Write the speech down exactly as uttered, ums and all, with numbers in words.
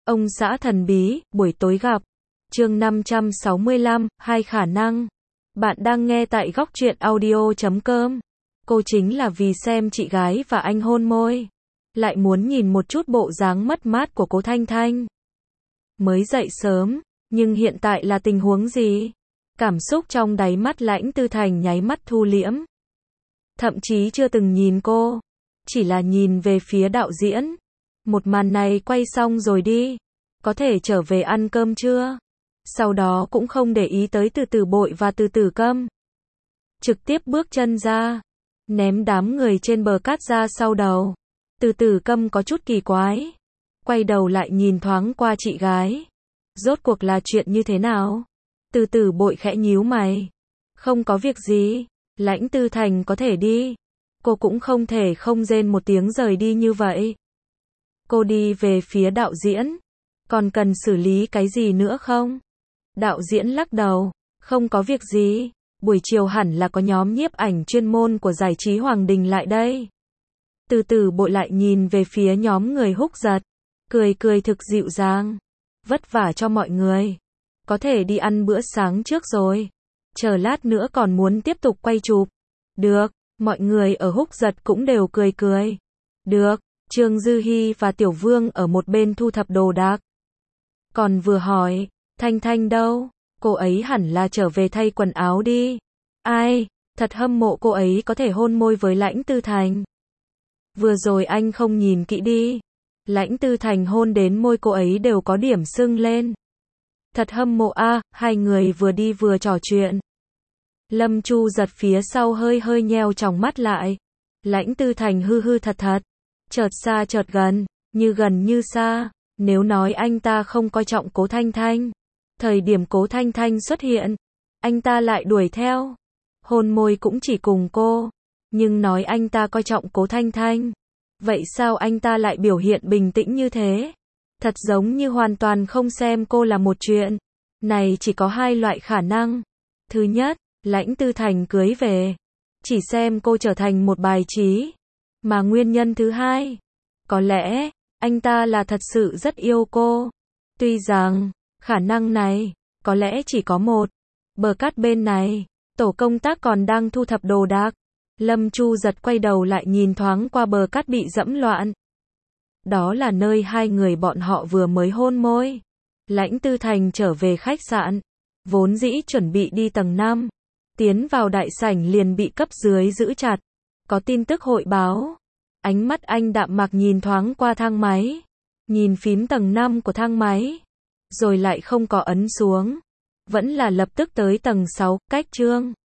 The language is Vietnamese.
Ông xã thần bí, buổi tối gặp. Chương năm trăm sáu mươi lăm, hai khả năng. Bạn đang nghe tại góc truyện audio chấm com. Cô chính là vì xem chị gái và anh hôn môi, lại muốn nhìn một chút bộ dáng mất mát của cố Thanh Thanh. Mới dậy sớm, nhưng hiện tại là tình huống gì? Cảm xúc trong đáy mắt Lãnh Tư Thành nháy mắt thu liễm. Thậm chí chưa từng nhìn cô, chỉ là nhìn về phía đạo diễn. Một màn này quay xong rồi đi, có thể trở về ăn cơm chưa? Sau đó cũng không để ý tới Từ Tử Bội và Từ Tử Câm. Trực tiếp bước chân ra, ném đám người trên bờ cát ra sau đầu. Từ Tử Câm có chút kỳ quái, quay đầu lại nhìn thoáng qua chị gái. Rốt cuộc là chuyện như thế nào? Từ Tử Bội khẽ nhíu mày. Không có việc gì, Lãnh Tư Thành có thể đi. Cô cũng không thể không rên một tiếng rời đi như vậy. Cô đi về phía đạo diễn. Còn cần xử lý cái gì nữa không? Đạo diễn lắc đầu. Không có việc gì. Buổi chiều hẳn là có nhóm nhiếp ảnh chuyên môn của giải trí Hoàng Đình lại đây. Từ Tử Bội lại nhìn về phía nhóm người Húc Giật. Cười cười thực dịu dàng. Vất vả cho mọi người. Có thể đi ăn bữa sáng trước rồi. Chờ lát nữa còn muốn tiếp tục quay chụp. Được. Mọi người ở Húc Giật cũng đều cười cười. Được. Trương Dư Hi và Tiểu Vương ở một bên thu thập đồ đạc. Còn vừa hỏi, Thanh Thanh đâu? Cô ấy hẳn là trở về thay quần áo đi. Ai, thật hâm mộ cô ấy có thể hôn môi với Lãnh Tư Thành. Vừa rồi anh không nhìn kỹ đi. Lãnh Tư Thành hôn đến môi cô ấy đều có điểm sưng lên. Thật hâm mộ a, à, hai người vừa đi vừa trò chuyện. Lâm Chu Giật phía sau hơi hơi nheo tròng mắt lại. Lãnh Tư Thành hư hư thật thật. Chợt xa chợt gần, như gần như xa. Nếu nói anh ta không coi trọng Cố Thanh Thanh, thời điểm Cố Thanh Thanh xuất hiện, anh ta lại đuổi theo. Hôn môi cũng chỉ cùng cô. Nhưng nói anh ta coi trọng Cố Thanh Thanh, vậy sao anh ta lại biểu hiện bình tĩnh như thế? Thật giống như hoàn toàn không xem cô là một chuyện. Này chỉ có hai loại khả năng. Thứ nhất, Lãnh Tư Thành cưới về, chỉ xem cô trở thành một bài trí. Mà nguyên nhân thứ hai, có lẽ, anh ta là thật sự rất yêu cô. Tuy rằng, khả năng này, có lẽ chỉ có một. Bờ cát bên này, tổ công tác còn đang thu thập đồ đạc. Lâm Chu Giật quay đầu lại nhìn thoáng qua bờ cát bị dẫm loạn. Đó là nơi hai người bọn họ vừa mới hôn môi. Lãnh Tư Thành trở về khách sạn, vốn dĩ chuẩn bị đi tầng năm. Tiến vào đại sảnh liền bị cấp dưới giữ chặt. Có tin tức hội báo. Ánh mắt anh đạm mạc nhìn thoáng qua thang máy. Nhìn phím tầng năm của thang máy. Rồi lại không có ấn xuống. Vẫn là lập tức tới tầng sáu, cách Trương